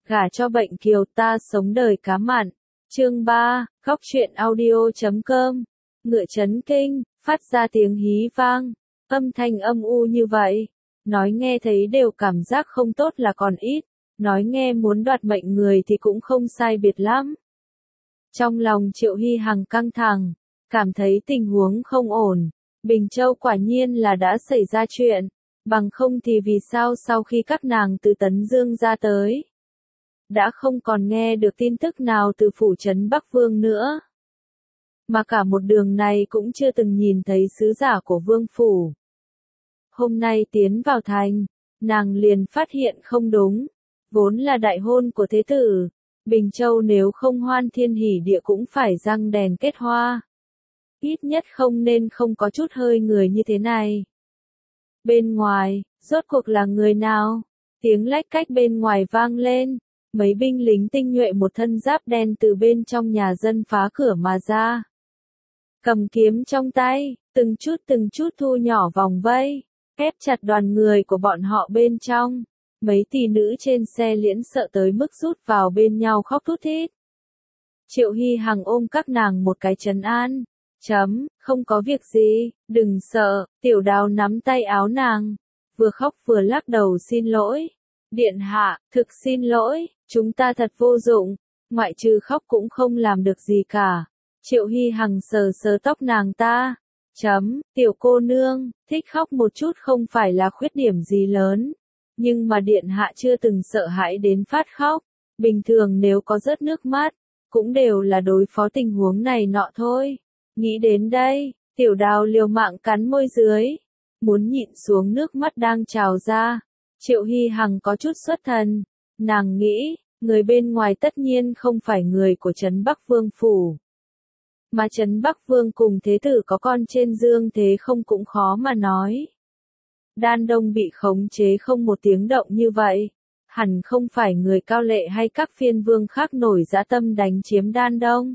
Gả cho bệnh kiều ta sống đời cá mặn. Chương 3, Góc truyện audio.com. Ngựa chấn kinh, phát ra tiếng hí vang, âm thanh âm u như vậy. Nói nghe thấy đều cảm giác không tốt là còn ít, nói nghe muốn đoạt mệnh người thì cũng không sai biệt lắm. Trong lòng Triệu Hy Hằng căng thẳng, cảm thấy tình huống không ổn. Bình Châu quả nhiên là đã xảy ra chuyện, bằng không thì vì sao sau khi các nàng từ Tấn Dương ra tới, đã không còn nghe được tin tức nào từ phủ trấn Bắc Vương nữa. Mà cả một đường này cũng chưa từng nhìn thấy sứ giả của Vương phủ. Hôm nay tiến vào thành, nàng liền phát hiện không đúng, vốn là đại hôn của thế tử, Bình Châu nếu không hoan thiên hỉ địa cũng phải răng đèn kết hoa. Ít nhất không nên không có chút hơi người như thế này. Bên ngoài, rốt cuộc là người nào? Tiếng lách cách bên ngoài vang lên, mấy binh lính tinh nhuệ một thân giáp đen từ bên trong nhà dân phá cửa mà ra. Cầm kiếm trong tay, từng chút thu nhỏ vòng vây, ép chặt đoàn người của bọn họ bên trong. Mấy tỷ nữ trên xe liễn sợ tới mức rút vào bên nhau khóc thút thít. Triệu Hy Hằng ôm các nàng một cái trấn an. Không có việc gì, đừng sợ, Tiểu Đào nắm tay áo nàng, vừa khóc vừa lắc đầu xin lỗi. Điện hạ, thực xin lỗi, chúng ta thật vô dụng, ngoại trừ khóc cũng không làm được gì cả. Triệu Hy Hằng sờ sờ tóc nàng ta. Tiểu cô nương, thích khóc một chút không phải là khuyết điểm gì lớn. Nhưng mà điện hạ chưa từng sợ hãi đến phát khóc. Bình thường nếu có rớt nước mắt, cũng đều là đối phó tình huống này nọ thôi. Nghĩ đến đây, Tiểu Đào liều mạng cắn môi dưới, muốn nhịn xuống nước mắt đang trào ra. Triệu Hy Hằng có chút xuất thần, nàng nghĩ, người bên ngoài tất nhiên không phải người của trấn Bắc Vương phủ. Mà trấn Bắc Vương cùng thế tử có con trên dương thế không cũng khó mà nói. Đan Đông bị khống chế không một tiếng động như vậy, hẳn không phải người Cao Lệ hay các phiên vương khác nổi dã tâm đánh chiếm Đan Đông.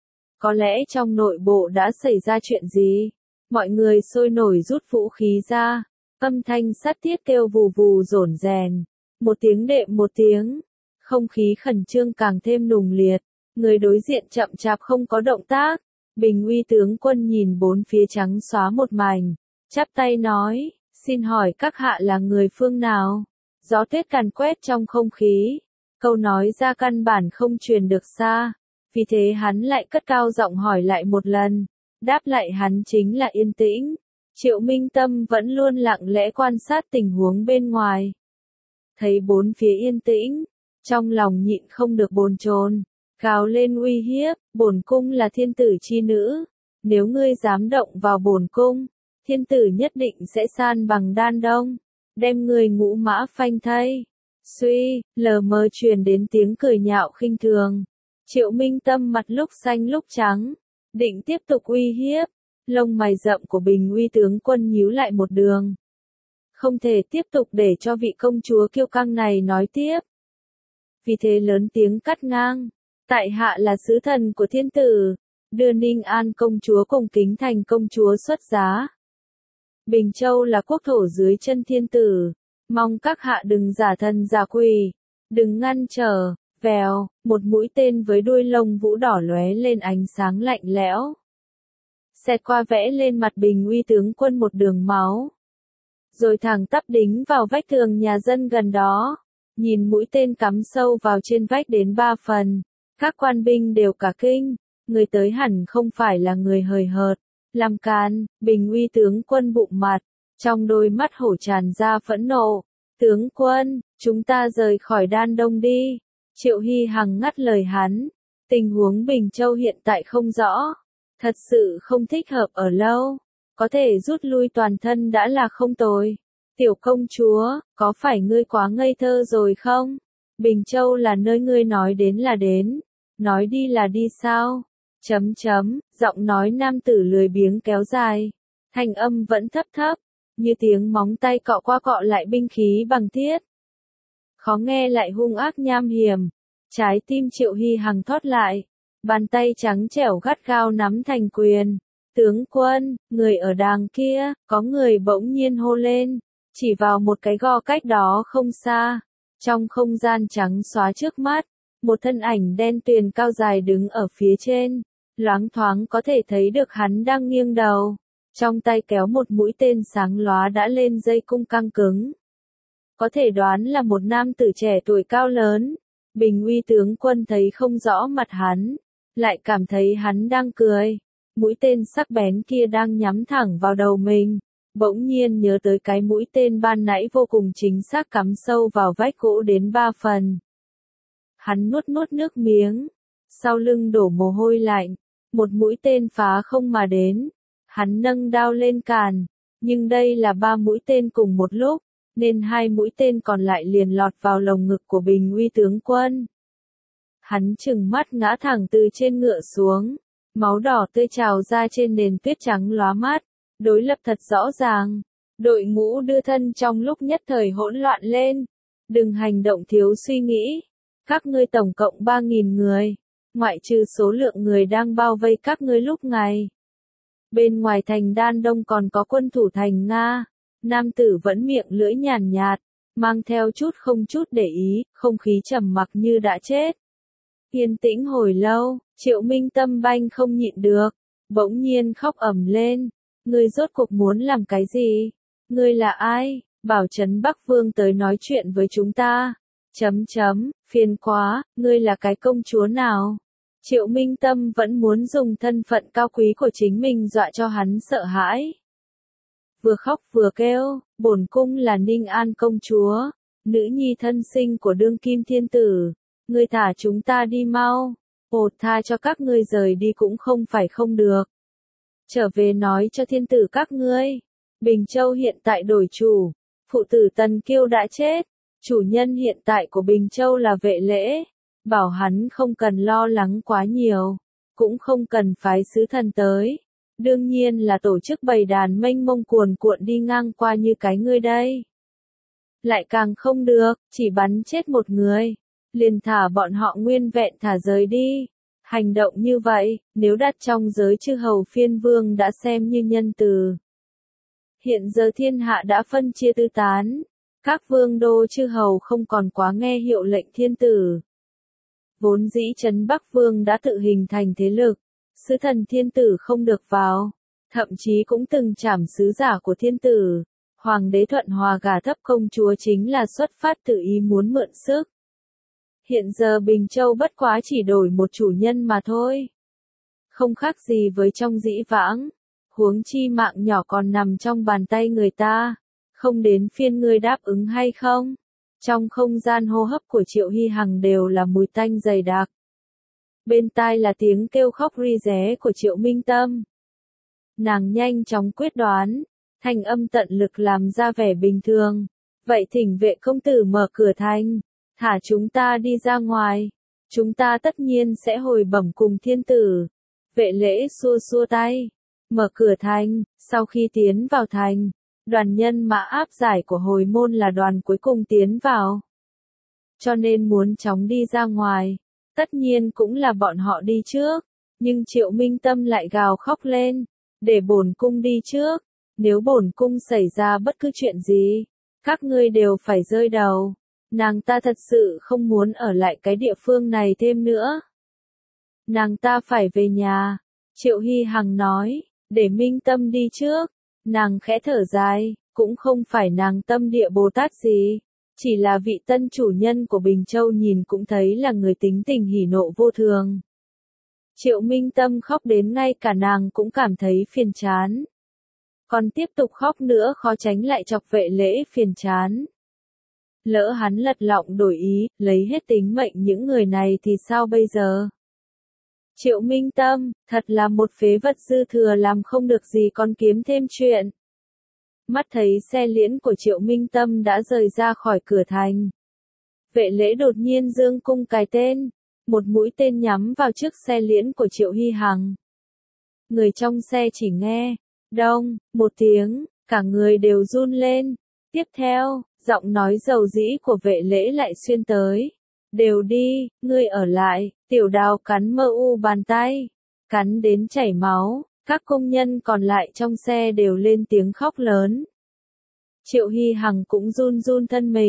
Có lẽ trong nội bộ đã xảy ra chuyện gì? Mọi người sôi nổi rút vũ khí ra, âm thanh sát tiết kêu vù vù rổn rèn, một tiếng đệm một tiếng, không khí khẩn trương càng thêm nùng liệt, người đối diện chậm chạp không có động tác, Bình Uy tướng quân nhìn bốn phía trắng xóa một mảnh, chắp tay nói, xin hỏi các hạ là người phương nào? Gió tuyết càn quét trong không khí, câu nói ra căn bản không truyền được xa. Vì thế hắn lại cất cao giọng hỏi lại một lần, đáp lại hắn chính là yên tĩnh. Triệu Minh Tâm vẫn luôn lặng lẽ quan sát tình huống bên ngoài. Thấy bốn phía yên tĩnh, trong lòng nhịn không được bồn chồn, gào lên uy hiếp, bổn cung là thiên tử chi nữ, nếu ngươi dám động vào bổn cung, thiên tử nhất định sẽ san bằng Đan Đông, đem ngươi ngũ mã phanh thây. Suy, lờ mờ truyền đến tiếng cười nhạo khinh thường. Triệu Minh Tâm mặt lúc xanh lúc trắng, định tiếp tục uy hiếp, lông mày rậm của Bình Uy tướng quân nhíu lại một đường. Không thể tiếp tục để cho vị công chúa kiêu căng này nói tiếp. Vì thế lớn tiếng cắt ngang, tại hạ là sứ thần của thiên tử, đưa Ninh An công chúa cùng Kính Thành công chúa xuất giá. Bình Châu là quốc thổ dưới chân thiên tử, mong các hạ đừng giả thần giả quỷ, đừng ngăn trở. Vèo, một mũi tên với đuôi lông vũ đỏ lóe lên ánh sáng lạnh lẽo. Xẹt qua vẽ lên mặt Bình Uy tướng quân một đường máu. Rồi thẳng tắp đính vào vách tường nhà dân gần đó. Nhìn mũi tên cắm sâu vào trên vách đến 3 phần. Các quan binh đều cả kinh. Người tới hẳn không phải là người hời hợt. Làm càn, Bình Uy tướng quân bụng mặt. Trong đôi mắt hổ tràn ra phẫn nộ. Tướng quân, chúng ta rời khỏi Đan Đông đi. Triệu Hy Hằng ngắt lời hắn, tình huống Bình Châu hiện tại không rõ, thật sự không thích hợp ở lâu, có thể rút lui toàn thân đã là không tồi. Tiểu công chúa, có phải ngươi quá ngây thơ rồi không? Bình Châu là nơi ngươi nói đến là đến, nói đi là đi sao? Giọng nói nam tử lười biếng kéo dài, thanh âm vẫn thấp thấp, như tiếng móng tay cọ qua cọ lại binh khí bằng thiết. Khó nghe lại hung ác nham hiểm, trái tim Triệu Hy Hằng thót lại, bàn tay trắng trẻo gắt gao nắm thành quyền. Tướng quân, người ở đàng kia, có người bỗng nhiên hô lên, chỉ vào một cái gò cách đó không xa. Trong không gian trắng xóa trước mắt, một thân ảnh đen tuyền cao dài đứng ở phía trên, loáng thoáng có thể thấy được hắn đang nghiêng đầu, trong tay kéo một mũi tên sáng lóa đã lên dây cung căng cứng. Có thể đoán là một nam tử trẻ tuổi cao lớn. Bình Uy tướng quân thấy không rõ mặt hắn, lại cảm thấy hắn đang cười. Mũi tên sắc bén kia đang nhắm thẳng vào đầu mình, bỗng nhiên nhớ tới cái mũi tên ban nãy vô cùng chính xác cắm sâu vào vách gỗ đến 3 phần. Hắn nuốt nuốt nước miếng, sau lưng đổ mồ hôi lạnh, một mũi tên phá không mà đến. Hắn nâng đao lên càn, nhưng đây là 3 mũi tên cùng một lúc, nên 2 mũi tên còn lại liền lọt vào lồng ngực của Bình Uy tướng quân. Hắn trừng mắt ngã thẳng từ trên ngựa xuống, máu đỏ tươi trào ra trên nền tuyết trắng lóa mát, đối lập thật rõ ràng. Đội ngũ đưa thân trong lúc nhất thời hỗn loạn lên. Đừng hành động thiếu suy nghĩ. Các ngươi tổng cộng 3.000 người, ngoại trừ số lượng người đang bao vây các ngươi lúc này. Bên ngoài thành Đan Đông còn có quân thủ thành Nga. Nam tử vẫn miệng lưỡi nhàn nhạt, mang theo không chút để ý, không khí trầm mặc như đã chết. Yên tĩnh hồi lâu, Triệu Minh Tâm banh không nhịn được, bỗng nhiên khóc ầm lên. Ngươi rốt cuộc muốn làm cái gì? Ngươi là ai? Bảo Trấn Bắc Vương tới nói chuyện với chúng ta. Phiền quá, ngươi là cái công chúa nào? Triệu Minh Tâm vẫn muốn dùng thân phận cao quý của chính mình dọa cho hắn sợ hãi. Vừa khóc vừa kêu, bổn cung là Ninh An công chúa, nữ nhi thân sinh của đương kim thiên tử. Ngươi thả chúng ta đi mau, tha cho các ngươi rời đi cũng không phải không được. Trở về nói cho thiên tử các ngươi, Bình Châu hiện tại đổi chủ, phụ tử Tần Kiêu đã chết, chủ nhân hiện tại của Bình Châu là Vệ Lễ, bảo hắn không cần lo lắng quá nhiều, cũng không cần phái sứ thần tới. Đương nhiên là tổ chức bầy đàn mênh mông cuồn cuộn đi ngang qua như cái ngươi đây. Lại càng không được, chỉ bắn chết một người, liền thả bọn họ nguyên vẹn thả rời đi. Hành động như vậy, nếu đặt trong giới chư hầu phiên vương đã xem như nhân từ. Hiện giờ thiên hạ đã phân chia tứ tán, các vương đô chư hầu không còn quá nghe hiệu lệnh thiên tử. Vốn dĩ Trấn Bắc Vương đã tự hình thành thế lực, sứ thần thiên tử không được vào, thậm chí cũng từng trảm sứ giả của thiên tử. Hoàng đế Thuận Hòa gả thấp công chúa chính là xuất phát từ ý muốn mượn sức. Hiện giờ Bình Châu bất quá chỉ đổi một chủ nhân mà thôi. Không khác gì với trong dĩ vãng, huống chi mạng nhỏ còn nằm trong bàn tay người ta, không đến phiên ngươi đáp ứng hay không? Trong không gian hô hấp của Triệu Hy Hằng đều là mùi tanh dày đặc. Bên tai là tiếng kêu khóc ri ré của Triệu Minh Tâm. Nàng nhanh chóng quyết đoán, thanh âm tận lực làm ra vẻ bình thường. Vậy thỉnh vệ công tử mở cửa thành, thả chúng ta đi ra ngoài. Chúng ta tất nhiên sẽ hồi bẩm cùng thiên tử. Vệ Lễ xua xua tay, mở cửa thành. Sau khi tiến vào thành, đoàn nhân mã áp giải của hồi môn là đoàn cuối cùng tiến vào. Cho nên muốn chóng đi ra ngoài, tất nhiên cũng là bọn họ đi trước. Nhưng Triệu Minh Tâm lại gào khóc lên, để bổn cung đi trước. Nếu bổn cung xảy ra bất cứ chuyện gì, các ngươi đều phải rơi đầu. Nàng ta thật sự không muốn ở lại cái địa phương này thêm nữa. Nàng ta phải về nhà. Triệu Hy Hằng nói, để Minh Tâm đi trước. Nàng khẽ thở dài, cũng không phải nàng tâm địa Bồ Tát gì. Chỉ là vị tân chủ nhân của Bình Châu nhìn cũng thấy là người tính tình hỉ nộ vô thường. Triệu Minh Tâm khóc đến ngay cả nàng cũng cảm thấy phiền chán. Còn tiếp tục khóc nữa khó tránh lại chọc Vệ Lễ phiền chán. Lỡ hắn lật lọng đổi ý, lấy hết tính mệnh những người này thì sao bây giờ? Triệu Minh Tâm, thật là một phế vật dư thừa làm không được gì còn kiếm thêm chuyện. Mắt thấy xe liễn của Triệu Minh Tâm đã rời ra khỏi cửa thành. Vệ Lễ đột nhiên giương cung cài tên, một mũi tên nhắm vào chiếc xe liễn của Triệu Hy Hằng. Người trong xe chỉ nghe, đông, một tiếng, cả người đều run lên. Tiếp theo, giọng nói dầu dĩ của Vệ Lễ lại xuyên tới. Đều đi, ngươi ở lại. Tiểu Đào cắn mơ u bàn tay, cắn đến chảy máu. Các công nhân còn lại trong xe đều lên tiếng khóc lớn. Triệu Hy Hằng cũng run run thân mình,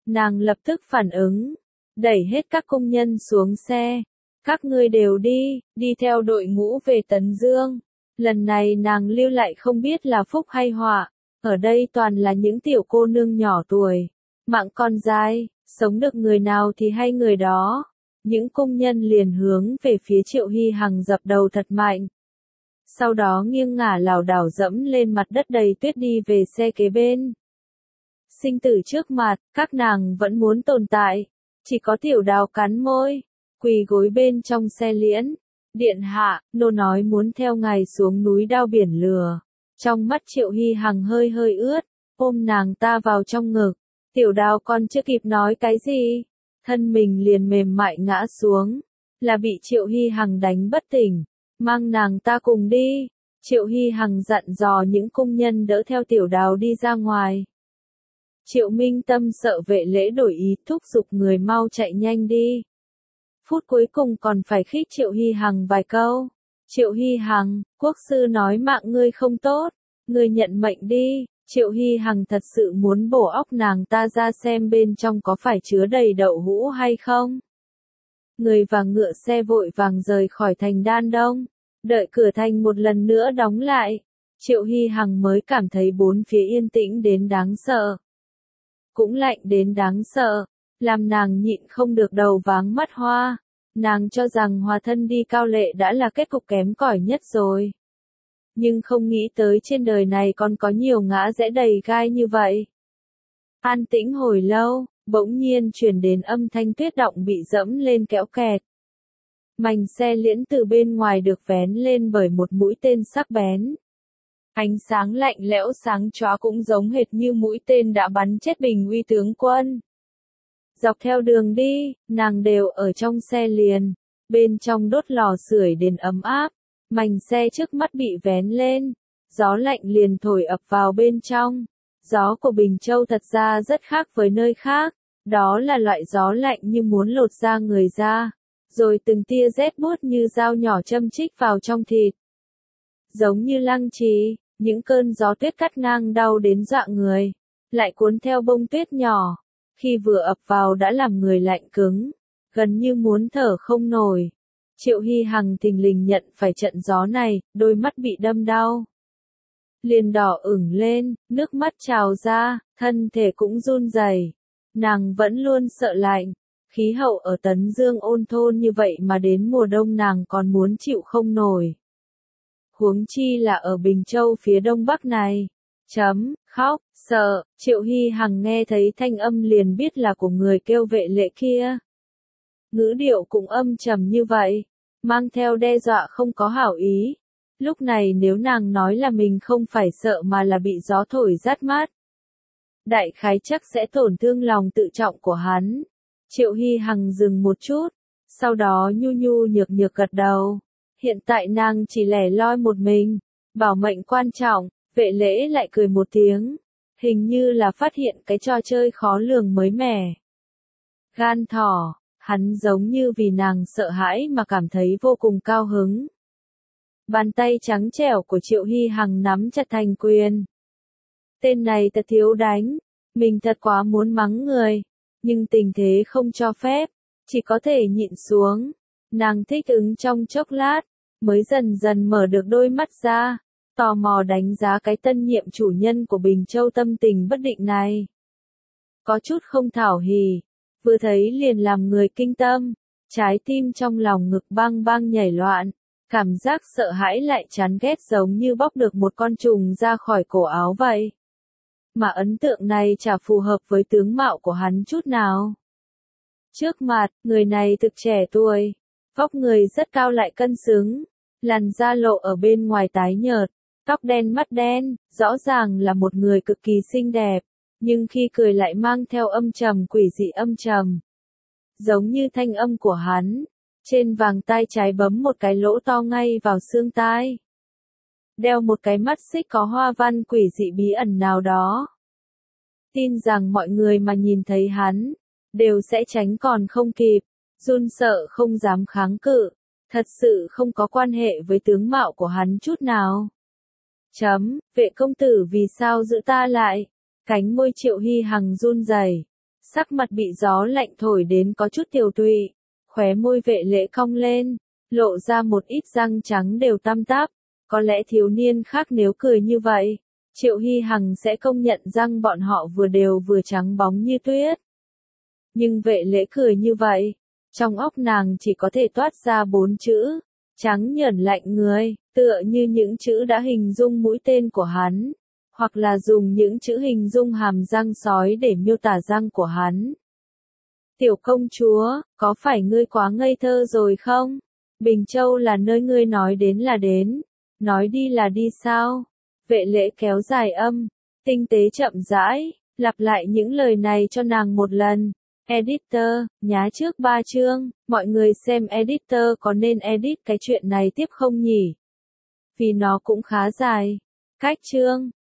Nàng lập tức phản ứng, đẩy hết các công nhân xuống xe. Các ngươi đều đi theo đội ngũ về Tấn Dương. Lần này nàng lưu lại không biết là phúc hay họa, ở đây toàn là những tiểu cô nương nhỏ tuổi. Mạng con dai, sống được người nào thì hay người đó. Những công nhân liền hướng về phía Triệu Hy Hằng dập đầu thật mạnh. Sau đó nghiêng ngả lảo đảo dẫm lên mặt đất đầy tuyết đi về xe kế bên. Sinh tử trước mặt, các nàng vẫn muốn tồn tại. Chỉ có Tiểu Đào cắn môi, quỳ gối bên trong xe liễn. Điện hạ, nô nói muốn theo ngài xuống núi đao biển lửa. Trong mắt Triệu Hy Hằng hơi hơi ướt, ôm nàng ta vào trong ngực. Tiểu Đào còn chưa kịp nói cái gì, thân mình liền mềm mại ngã xuống, là bị Triệu Hy Hằng đánh bất tỉnh. Mang nàng ta cùng đi. Triệu Hy Hằng dặn dò những công nhân đỡ theo Tiểu Đào đi ra ngoài. Triệu Minh Tâm sợ vệ lễ đổi ý, thúc giục người mau chạy nhanh đi. Phút cuối cùng còn phải khích Triệu Hy Hằng vài câu. Triệu Hy Hằng, quốc sư nói mạng ngươi không tốt, ngươi nhận mệnh đi. Triệu Hy Hằng thật sự muốn bổ óc nàng ta ra xem bên trong có phải chứa đầy đậu hũ hay không. Người và ngựa xe vội vàng rời khỏi thành Đan Đông, đợi cửa thành một lần nữa đóng lại. Triệu Hy Hằng mới cảm thấy bốn phía yên tĩnh đến đáng sợ. Cũng lạnh đến đáng sợ, làm nàng nhịn không được đầu váng mắt hoa. Nàng cho rằng hòa thân đi Cao Lệ đã là kết cục kém cỏi nhất rồi. Nhưng không nghĩ tới trên đời này còn có nhiều ngã rẽ đầy gai như vậy. An tĩnh hồi lâu, bỗng nhiên truyền đến âm thanh tuyết động bị dẫm lên kéo kẹt. Mảnh xe liễn từ bên ngoài được vén lên bởi một mũi tên sắc bén. Ánh sáng lạnh lẽo sáng chói cũng giống hệt như mũi tên đã bắn chết Bình Uy tướng quân. Dọc theo đường đi, nàng đều ở trong xe liền, bên trong đốt lò sưởi đến ấm áp, mảnh xe trước mắt bị vén lên, gió lạnh liền thổi ập vào bên trong. Gió của Bình Châu thật ra rất khác với nơi khác, đó là loại gió lạnh như muốn lột da người ra, rồi từng tia rét buốt như dao nhỏ châm chích vào trong thịt. Giống như lăng trì, những cơn gió tuyết cắt ngang đau đến dọa người, lại cuốn theo bông tuyết nhỏ, khi vừa ập vào đã làm người lạnh cứng, gần như muốn thở không nổi. Triệu Hy Hằng thình lình nhận phải trận gió này, đôi mắt bị đâm đau. Liền đỏ ửng lên, nước mắt trào ra, thân thể cũng run rẩy. Nàng vẫn luôn sợ lạnh, khí hậu ở Tấn Dương ôn thôn như vậy mà đến mùa đông nàng còn muốn chịu không nổi. Huống chi là ở Bình Châu phía đông bắc này. Khóc, sợ, Triệu Hy Hằng nghe thấy thanh âm liền biết là của người kêu vệ lệ kia. Ngữ điệu cũng âm trầm như vậy, mang theo đe dọa không có hảo ý. Lúc này nếu nàng nói là mình không phải sợ mà là bị gió thổi rát mát, đại khái chắc sẽ tổn thương lòng tự trọng của hắn. Triệu Hy Hằng dừng một chút, sau đó nhu nhu nhược nhược gật đầu. Hiện tại nàng chỉ lẻ loi một mình, bảo mệnh quan trọng. Vệ lễ lại cười một tiếng, hình như là phát hiện cái trò chơi khó lường mới mẻ. Gan thỏ, hắn giống như vì nàng sợ hãi mà cảm thấy vô cùng cao hứng. Bàn tay trắng trẻo của Triệu Hy Hằng nắm chặt thành quyền. Tên này thật thiếu đánh, mình thật quá muốn mắng người, nhưng tình thế không cho phép, chỉ có thể nhịn xuống. Nàng thích ứng trong chốc lát, mới dần dần mở được đôi mắt ra, tò mò đánh giá cái tân nhiệm chủ nhân của Bình Châu tâm tình bất định này. Có chút không thảo hỉ, vừa thấy liền làm người kinh tâm, trái tim trong lòng ngực bang bang nhảy loạn, cảm giác sợ hãi lại chán ghét giống như bóc được một con trùng ra khỏi cổ áo vậy. Mà ấn tượng này chả phù hợp với tướng mạo của hắn chút nào. Trước mặt, người này thực trẻ tuổi, vóc người rất cao lại cân xứng, làn da lộ ở bên ngoài tái nhợt, tóc đen mắt đen, rõ ràng là một người cực kỳ xinh đẹp, nhưng khi cười lại mang theo âm trầm quỷ dị âm trầm. Giống như thanh âm của hắn, trên vàng tai trái bấm một cái lỗ to ngay vào xương tai. Đeo một cái mắt xích có hoa văn quỷ dị bí ẩn nào đó. Tin rằng mọi người mà nhìn thấy hắn, đều sẽ tránh còn không kịp, run sợ không dám kháng cự, thật sự không có quan hệ với tướng mạo của hắn chút nào. Vệ công tử vì sao giữ ta lại? Cánh môi Triệu Hy Hằng run rẩy, Sắc mặt bị gió lạnh thổi đến có chút tiều tụy, khóe môi Vệ Lễ cong lên, lộ ra một ít răng trắng đều tăm tắp. Có lẽ thiếu niên khác nếu cười như vậy, Triệu Hy Hằng sẽ công nhận răng bọn họ vừa đều vừa trắng bóng như tuyết. Nhưng Vệ Lễ cười như vậy, trong óc nàng chỉ có thể toát ra 4 chữ, trắng nhởn lạnh người, tựa như những chữ đã hình dung mũi tên của hắn, hoặc là dùng những chữ hình dung hàm răng sói để miêu tả răng của hắn. Tiểu công chúa, có phải ngươi quá ngây thơ rồi không? Bình Châu là nơi ngươi nói đến là đến, nói đi là đi sao? Vệ Lễ kéo dài âm, tinh tế chậm rãi, lặp lại những lời này cho nàng một lần. Editor, nhá trước 3 chương, mọi người xem editor có nên edit cái chuyện này tiếp không nhỉ? Vì nó cũng khá dài. Cách chương.